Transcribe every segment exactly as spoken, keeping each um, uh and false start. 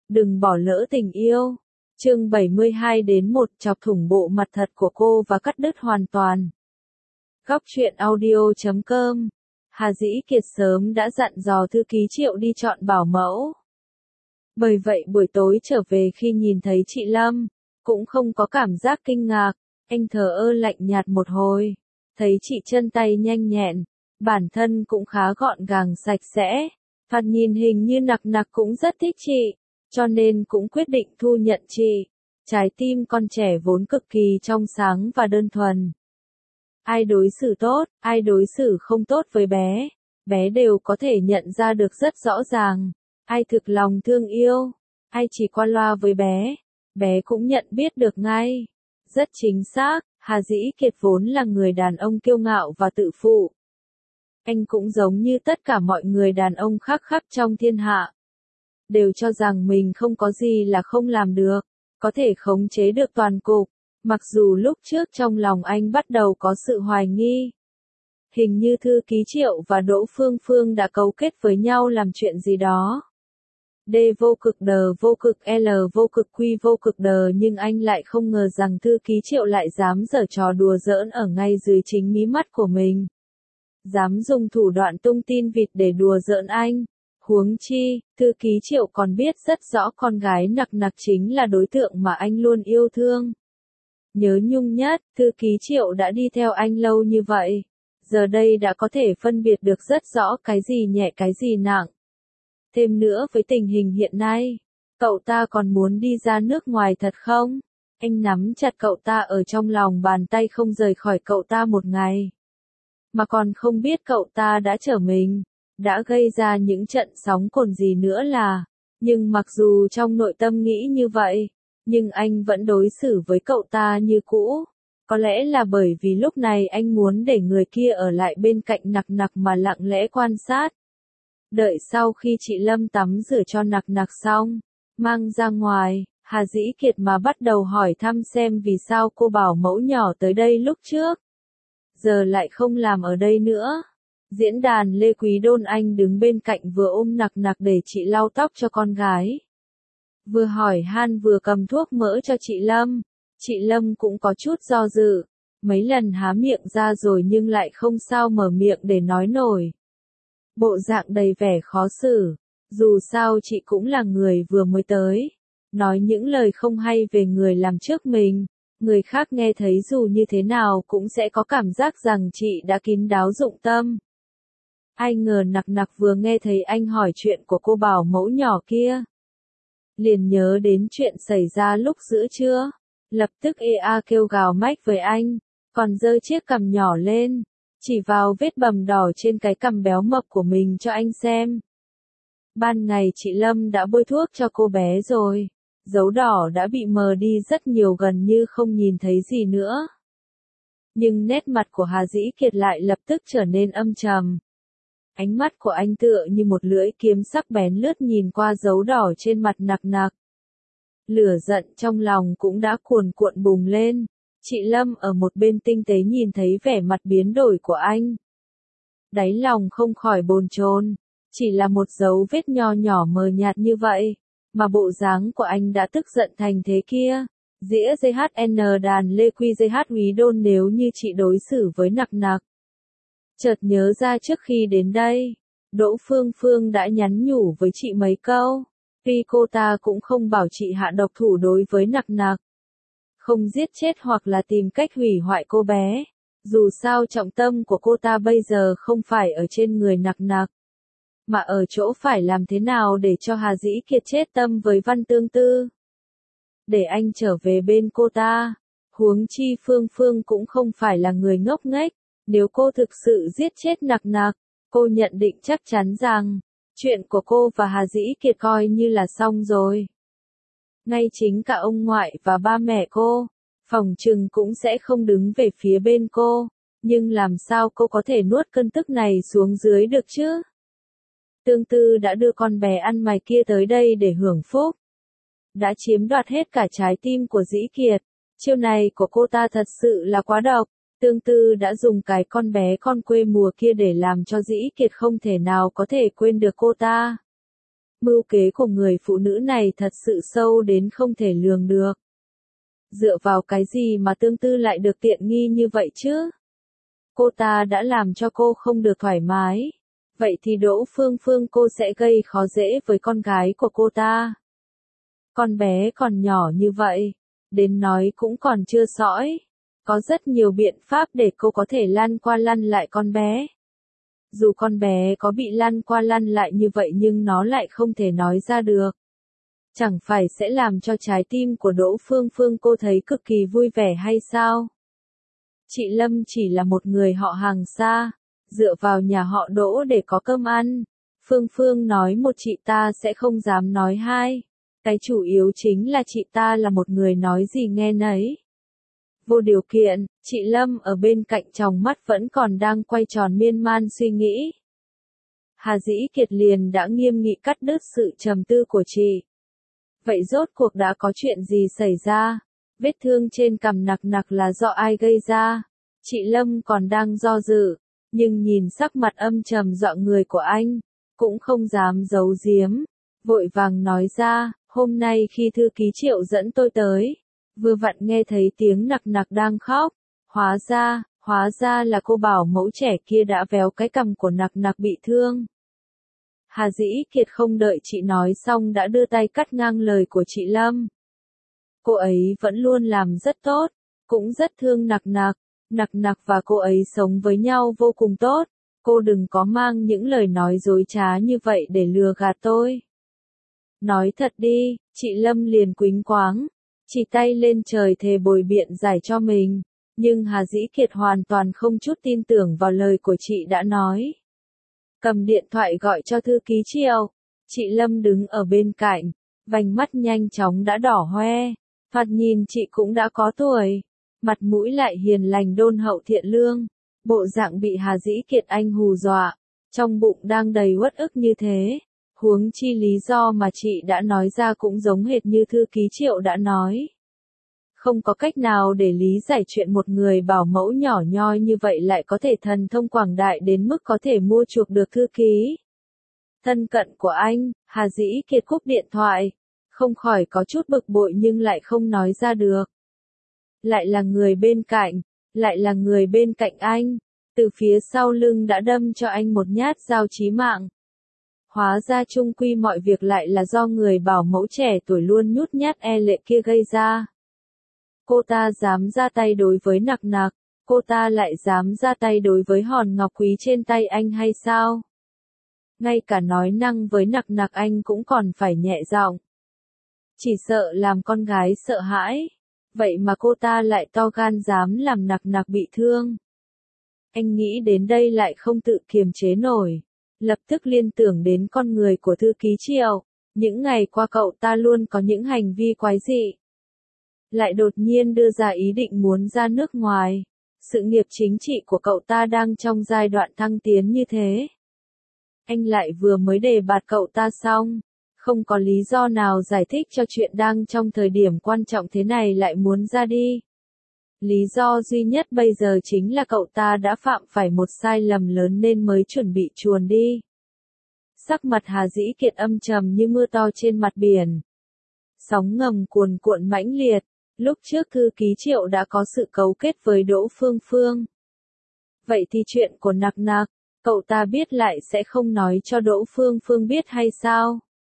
Đừng bỏ lỡ tình yêu. Chương bảy mươi hai đến một chọc thủng bộ mặt thật của cô và cắt đứt hoàn toàn. Góc truyện audio chấm com. Hà Dĩ Kiệt sớm đã dặn dò thư ký Triệu đi chọn bảo mẫu. Bởi vậy buổi tối trở về khi nhìn thấy chị Lâm, cũng không có cảm giác kinh ngạc, anh thờ ơ lạnh nhạt một hồi. Thấy chị chân tay nhanh nhẹn, bản thân cũng khá gọn gàng sạch sẽ. Thoạt nhìn hình như Nặc Nặc cũng rất thích chị, cho nên cũng quyết định thu nhận chị. Trái tim con trẻ vốn cực kỳ trong sáng và đơn thuần. Ai đối xử tốt, ai đối xử không tốt với bé, bé đều có thể nhận ra được rất rõ ràng. Ai thực lòng thương yêu, ai chỉ qua loa với bé, bé cũng nhận biết được ngay. Rất chính xác, Hà Dĩ Kiệt vốn là người đàn ông kiêu ngạo và tự phụ. Anh cũng giống như tất cả mọi người đàn ông khác khác trong thiên hạ. Đều cho rằng mình không có gì là không làm được, có thể khống chế được toàn cục. Mặc dù lúc trước trong lòng anh bắt đầu có sự hoài nghi. Hình như thư ký Triệu và Đỗ Phương Phương đã cấu kết với nhau làm chuyện gì đó. D vô cực đờ vô cực L vô cực Q vô cực đờ, nhưng anh lại không ngờ rằng thư ký Triệu lại dám giở trò đùa giỡn ở ngay dưới chính mí mắt của mình. Dám dùng thủ đoạn tung tin vịt để đùa giỡn anh. Huống chi, thư ký Triệu còn biết rất rõ con gái Nặc Nặc chính là đối tượng mà anh luôn yêu thương. Nhớ nhung nhất, thư ký Triệu đã đi theo anh lâu như vậy. Giờ đây đã có thể phân biệt được rất rõ cái gì nhẹ cái gì nặng. Thêm nữa với tình hình hiện nay, cậu ta còn muốn đi ra nước ngoài thật không? Anh nắm chặt cậu ta ở trong lòng bàn tay không rời khỏi cậu ta một ngày. Mà còn không biết cậu ta đã trở mình, đã gây ra những trận sóng cồn gì nữa là. Nhưng mặc dù trong nội tâm nghĩ như vậy, nhưng anh vẫn đối xử với cậu ta như cũ. Có lẽ là bởi vì lúc này anh muốn để người kia ở lại bên cạnh Nặc Nặc mà lặng lẽ quan sát. Đợi sau khi chị Lâm tắm rửa cho Nặc Nặc xong, mang ra ngoài, Hà Dĩ Kiệt mà bắt đầu hỏi thăm xem vì sao cô bảo mẫu nhỏ tới đây lúc trước. Giờ lại không làm ở đây nữa. Diễn đàn Lê Quý Đôn Anh đứng bên cạnh vừa ôm Nặc Nặc để chị lau tóc cho con gái. Vừa hỏi han vừa cầm thuốc mỡ cho chị Lâm. Chị Lâm cũng có chút do dự. Mấy lần há miệng ra rồi nhưng lại không sao mở miệng để nói nổi. Bộ dạng đầy vẻ khó xử. Dù sao chị cũng là người vừa mới tới. Nói những lời không hay về người làm trước mình. Người khác nghe thấy dù như thế nào cũng sẽ có cảm giác rằng chị đã kín đáo dụng tâm. Ai ngờ Nặc Nặc vừa nghe thấy anh hỏi chuyện của cô bảo mẫu nhỏ kia. Liền nhớ đến chuyện xảy ra lúc giữa trưa. Lập tức ê a kêu gào mách với anh. Còn giơ chiếc cằm nhỏ lên. Chỉ vào vết bầm đỏ trên cái cằm béo mập của mình cho anh xem. Ban ngày chị Lâm đã bôi thuốc cho cô bé rồi. Dấu đỏ đã bị mờ đi rất nhiều, gần như không nhìn thấy gì nữa. Nhưng nét mặt của Hà Dĩ Kiệt lại lập tức trở nên âm trầm. Ánh mắt của anh tựa như một lưỡi kiếm sắc bén lướt nhìn qua dấu đỏ trên mặt Nặc Nặc. Lửa giận trong lòng cũng đã cuồn cuộn bùng lên. Chị Lâm ở một bên tinh tế nhìn thấy vẻ mặt biến đổi của anh. Đáy lòng không khỏi bồn chồn. Chỉ là một dấu vết nho nhỏ mờ nhạt như vậy, mà bộ dáng của anh đã tức giận thành thế kia. Dĩa giê hát en đàn Lê Quy giê hát Quý Đôn, nếu như chị đối xử với Nặc Nặc. Chợt nhớ ra trước khi đến đây, Đỗ Phương Phương đã nhắn nhủ với chị mấy câu. Tuy cô ta cũng không bảo chị hạ độc thủ đối với Nặc Nặc, không giết chết hoặc là tìm cách hủy hoại cô bé. Dù sao trọng tâm của cô ta bây giờ không phải ở trên người Nặc Nặc, mà ở chỗ phải làm thế nào để cho Hà Dĩ Kiệt chết tâm với Văn Tương Tư. Để anh trở về bên cô ta. Huống chi Phương Phương cũng không phải là người ngốc nghếch. Nếu cô thực sự giết chết Nặc Nặc, cô nhận định chắc chắn rằng, chuyện của cô và Hà Dĩ Kiệt coi như là xong rồi. Ngay chính cả ông ngoại và ba mẹ cô, phỏng chừng cũng sẽ không đứng về phía bên cô. Nhưng làm sao cô có thể nuốt cơn tức này xuống dưới được chứ? Tương Tư đã đưa con bé ăn mày kia tới đây để hưởng phúc. Đã chiếm đoạt hết cả trái tim của Dĩ Kiệt. Chiêu này của cô ta thật sự là quá độc. Tương Tư đã dùng cái con bé con quê mùa kia để làm cho Dĩ Kiệt không thể nào có thể quên được cô ta. Mưu kế của người phụ nữ này thật sự sâu đến không thể lường được. Dựa vào cái gì mà Tương Tư lại được tiện nghi như vậy chứ? Cô ta đã làm cho cô không được thoải mái. Vậy thì Đỗ Phương Phương cô sẽ gây khó dễ với con gái của cô ta. Con bé còn nhỏ như vậy, đến nói cũng còn chưa sõi. Có rất nhiều biện pháp để cô có thể lăn qua lăn lại con bé. Dù con bé có bị lăn qua lăn lại như vậy nhưng nó lại không thể nói ra được. Chẳng phải sẽ làm cho trái tim của Đỗ Phương Phương cô thấy cực kỳ vui vẻ hay sao? Chị Lâm chỉ là một người họ hàng xa, dựa vào nhà họ Đỗ để có cơm ăn. Phương Phương nói một chị ta sẽ không dám nói hai. Cái chủ yếu chính là chị ta là một người nói gì nghe nấy. Vô điều kiện, chị Lâm ở bên cạnh tròng mắt vẫn còn đang quay tròn miên man suy nghĩ. Hà Dĩ Kiệt liền đã nghiêm nghị cắt đứt sự trầm tư của chị. Vậy rốt cuộc đã có chuyện gì xảy ra? Vết thương trên cằm nặc nặc là do ai gây ra? Chị Lâm còn đang do dự, nhưng nhìn sắc mặt âm trầm dọa người của anh, cũng không dám giấu giếm, vội vàng nói ra, hôm nay khi thư ký Triệu dẫn tôi tới, vừa vặn nghe thấy tiếng nặc nặc đang khóc, hóa ra, hóa ra là cô bảo mẫu trẻ kia đã véo cái cằm của nặc nặc bị thương. Hà Dĩ Kiệt không đợi chị nói xong đã đưa tay cắt ngang lời của chị Lâm. Cô ấy vẫn luôn làm rất tốt, cũng rất thương nặc nặc, nặc nặc và cô ấy sống với nhau vô cùng tốt, cô đừng có mang những lời nói dối trá như vậy để lừa gạt tôi. Nói thật đi, chị Lâm liền quýnh quáng, chỉ tay lên trời thề bồi biện giải cho mình, nhưng Hà Dĩ Kiệt hoàn toàn không chút tin tưởng vào lời của chị đã nói. Cầm điện thoại gọi cho thư ký Triệu, chị Lâm đứng ở bên cạnh, vành mắt nhanh chóng đã đỏ hoe, thoạt nhìn chị cũng đã có tuổi, mặt mũi lại hiền lành đôn hậu thiện lương, bộ dạng bị Hà Dĩ Kiệt anh hù dọa, trong bụng đang đầy uất ức như thế, huống chi lý do mà chị đã nói ra cũng giống hệt như thư ký Triệu đã nói. Không có cách nào để lý giải chuyện một người bảo mẫu nhỏ nhoi như vậy lại có thể thần thông quảng đại đến mức có thể mua chuộc được thư ký. Thân cận của anh, Hà Dĩ Kiệt cúp điện thoại, không khỏi có chút bực bội nhưng lại không nói ra được. Lại là người bên cạnh, lại là người bên cạnh anh, từ phía sau lưng đã đâm cho anh một nhát dao chí mạng. Hóa ra chung quy mọi việc lại là do người bảo mẫu trẻ tuổi luôn nhút nhát e lệ kia gây ra. Cô ta dám ra tay đối với nặc nặc, cô ta lại dám ra tay đối với hòn ngọc quý trên tay anh hay sao? Ngay cả nói năng với nặc nặc anh cũng còn phải nhẹ giọng. Chỉ sợ làm con gái sợ hãi, vậy mà cô ta lại to gan dám làm nặc nặc bị thương. Anh nghĩ đến đây lại không tự kiềm chế nổi, lập tức liên tưởng đến con người của thư ký Triệu, những ngày qua cậu ta luôn có những hành vi quái dị. Lại đột nhiên đưa ra ý định muốn ra nước ngoài, sự nghiệp chính trị của cậu ta đang trong giai đoạn thăng tiến như thế. Anh lại vừa mới đề bạt cậu ta xong, không có lý do nào giải thích cho chuyện đang trong thời điểm quan trọng thế này lại muốn ra đi. Lý do duy nhất bây giờ chính là cậu ta đã phạm phải một sai lầm lớn nên mới chuẩn bị chuồn đi. Sắc mặt Hà Dĩ Kiệt âm trầm như mưa to trên mặt biển. Sóng ngầm cuồn cuộn mãnh liệt, lúc trước thư ký Triệu đã có sự cấu kết với Đỗ Phương Phương. Vậy thì chuyện của nặc nặc, cậu ta biết lại sẽ không nói cho Đỗ Phương Phương biết hay sao?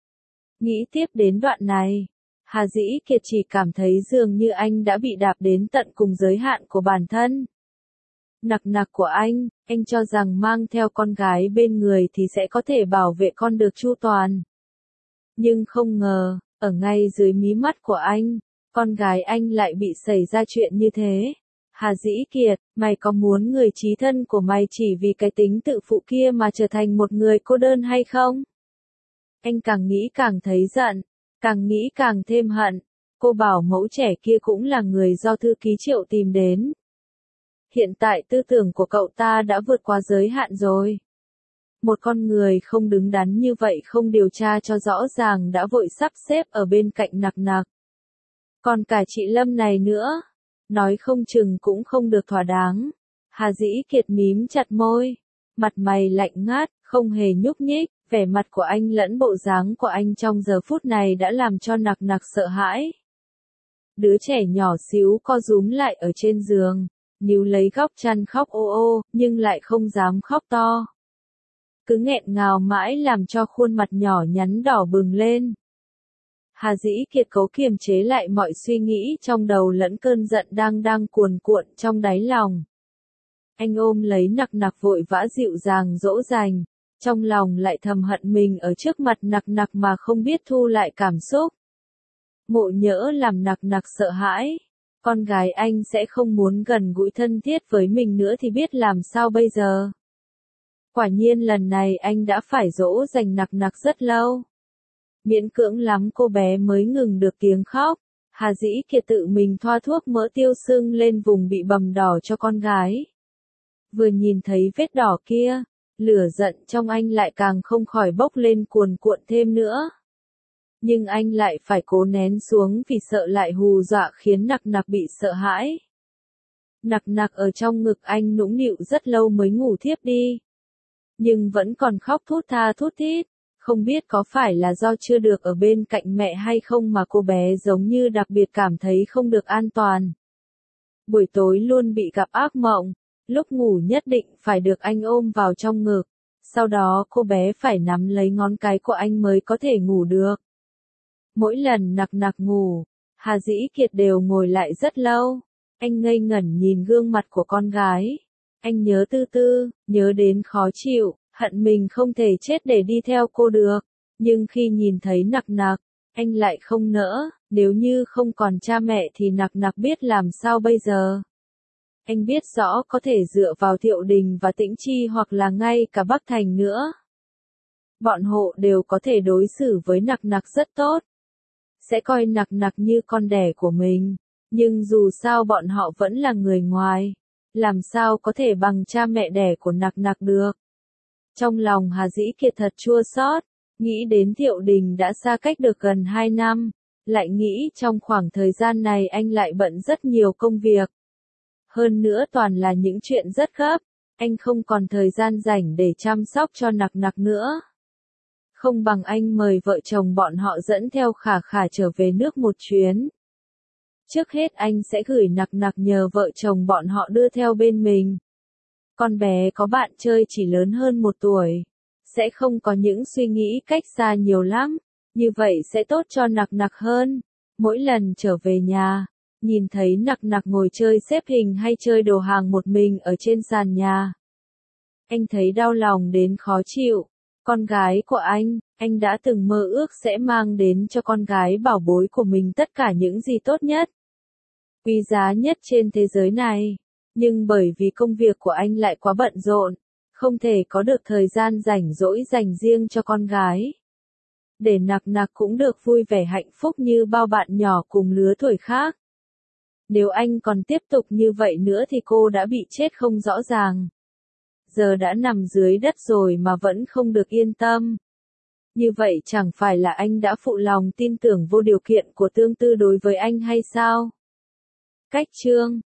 Nghĩ tiếp đến đoạn này, Hà Dĩ Kiệt chỉ cảm thấy dường như anh đã bị đạp đến tận cùng giới hạn của bản thân. Nặc nặc của anh, anh cho rằng mang theo con gái bên người thì sẽ có thể bảo vệ con được chu toàn. Nhưng không ngờ, ở ngay dưới mí mắt của anh, con gái anh lại bị xảy ra chuyện như thế. Hà Dĩ Kiệt, mày có muốn người chí thân của mày chỉ vì cái tính tự phụ kia mà trở thành một người cô đơn hay không? Anh càng nghĩ càng thấy giận, càng nghĩ càng thêm hận. Cô bảo mẫu trẻ kia cũng là người do thư ký Triệu tìm đến. Hiện tại tư tưởng của cậu ta đã vượt qua giới hạn rồi. Một con người không đứng đắn như vậy không điều tra cho rõ ràng đã vội sắp xếp ở bên cạnh nặc nặc. Còn cả chị Lâm này nữa, nói không chừng cũng không được thỏa đáng. Hà Dĩ Kiệt mím chặt môi, mặt mày lạnh ngắt, không hề nhúc nhích, Vẻ mặt của anh lẫn bộ dáng của anh trong giờ phút này đã làm cho Nặc Nặc sợ hãi. Đứa trẻ nhỏ xíu co rúm lại ở trên giường, níu lấy góc chăn khóc ô ô, nhưng lại không dám khóc to. Cứ nghẹn ngào mãi làm cho khuôn mặt nhỏ nhắn đỏ bừng lên. Hà Dĩ Kiệt cố kiềm chế lại mọi suy nghĩ trong đầu lẫn cơn giận đang đang cuồn cuộn trong đáy lòng. Anh ôm lấy Nặc Nặc vội vã dịu dàng dỗ dành, trong lòng lại thầm hận mình ở trước mặt Nặc Nặc mà không biết thu lại cảm xúc. Ngộ nhỡ làm Nặc Nặc sợ hãi, con gái anh sẽ không muốn gần gũi thân thiết với mình nữa thì biết làm sao bây giờ. Quả nhiên lần này anh đã phải dỗ dành Nặc Nặc rất lâu. Miễn cưỡng lắm cô bé mới ngừng được tiếng khóc. Hà Dĩ Kiệt tự mình thoa thuốc mỡ tiêu sưng lên vùng bị bầm đỏ cho con gái. Vừa nhìn thấy vết đỏ kia, lửa giận trong anh lại càng không khỏi bốc lên cuồn cuộn thêm nữa. Nhưng anh lại phải cố nén xuống vì sợ lại hù dọa khiến Nặc Nặc bị sợ hãi. Nặc Nặc ở trong ngực anh nũng nịu rất lâu mới ngủ thiếp đi. Nhưng vẫn còn khóc thút tha thút thít, không biết có phải là do chưa được ở bên cạnh mẹ hay không mà cô bé giống như đặc biệt cảm thấy không được an toàn. Buổi tối luôn bị gặp ác mộng, lúc ngủ nhất định phải được anh ôm vào trong ngực, sau đó cô bé phải nắm lấy ngón cái của anh mới có thể ngủ được. Mỗi lần Nặc Nặc ngủ, Hà Dĩ Kiệt đều ngồi lại rất lâu, anh ngây ngẩn nhìn gương mặt của con gái. Anh nhớ tư tư, nhớ đến khó chịu, hận mình không thể chết để đi theo cô được. Nhưng khi nhìn thấy Nặc Nặc, anh lại không nỡ, nếu như không còn cha mẹ thì Nặc Nặc biết làm sao bây giờ. Anh biết rõ có thể dựa vào Thiệu Đình và Tĩnh Chi hoặc là ngay cả Bắc Thành nữa. Bọn họ đều có thể đối xử với Nặc Nặc rất tốt. Sẽ coi Nặc Nặc như con đẻ của mình. Nhưng dù sao bọn họ vẫn là người ngoài. Làm sao có thể bằng cha mẹ đẻ của Nặc Nặc được. Trong lòng Hà Dĩ Kiệt thật chua xót, nghĩ đến Thiệu Đình đã xa cách được gần hai năm, lại nghĩ trong khoảng thời gian này anh lại bận rất nhiều công việc. Hơn nữa toàn là những chuyện rất gấp, anh không còn thời gian rảnh để chăm sóc cho Nặc Nặc nữa. Không bằng anh mời vợ chồng bọn họ dẫn theo Khả Khả trở về nước một chuyến. Trước hết anh sẽ gửi Nặc Nặc nhờ vợ chồng bọn họ đưa theo bên mình. Con bé có bạn chơi chỉ lớn hơn một tuổi, sẽ không có những suy nghĩ cách xa nhiều lắm, như vậy sẽ tốt cho Nặc Nặc hơn. Mỗi lần trở về nhà, nhìn thấy Nặc Nặc ngồi chơi xếp hình hay chơi đồ hàng một mình ở trên sàn nhà, anh thấy đau lòng đến khó chịu. Con gái của anh, anh đã từng mơ ước sẽ mang đến cho con gái bảo bối của mình tất cả những gì tốt nhất, quý giá nhất trên thế giới này. Nhưng bởi vì công việc của anh lại quá bận rộn, không thể có được thời gian rảnh rỗi dành riêng cho con gái. Để Nặc Nặc cũng được vui vẻ hạnh phúc như bao bạn nhỏ cùng lứa tuổi khác. Nếu anh còn tiếp tục như vậy nữa thì cô đã bị chết không rõ ràng. Giờ đã nằm dưới đất rồi mà vẫn không được yên tâm. Như vậy chẳng phải là anh đã phụ lòng tin tưởng vô điều kiện của Tương Tư đối với anh hay sao? Cách chương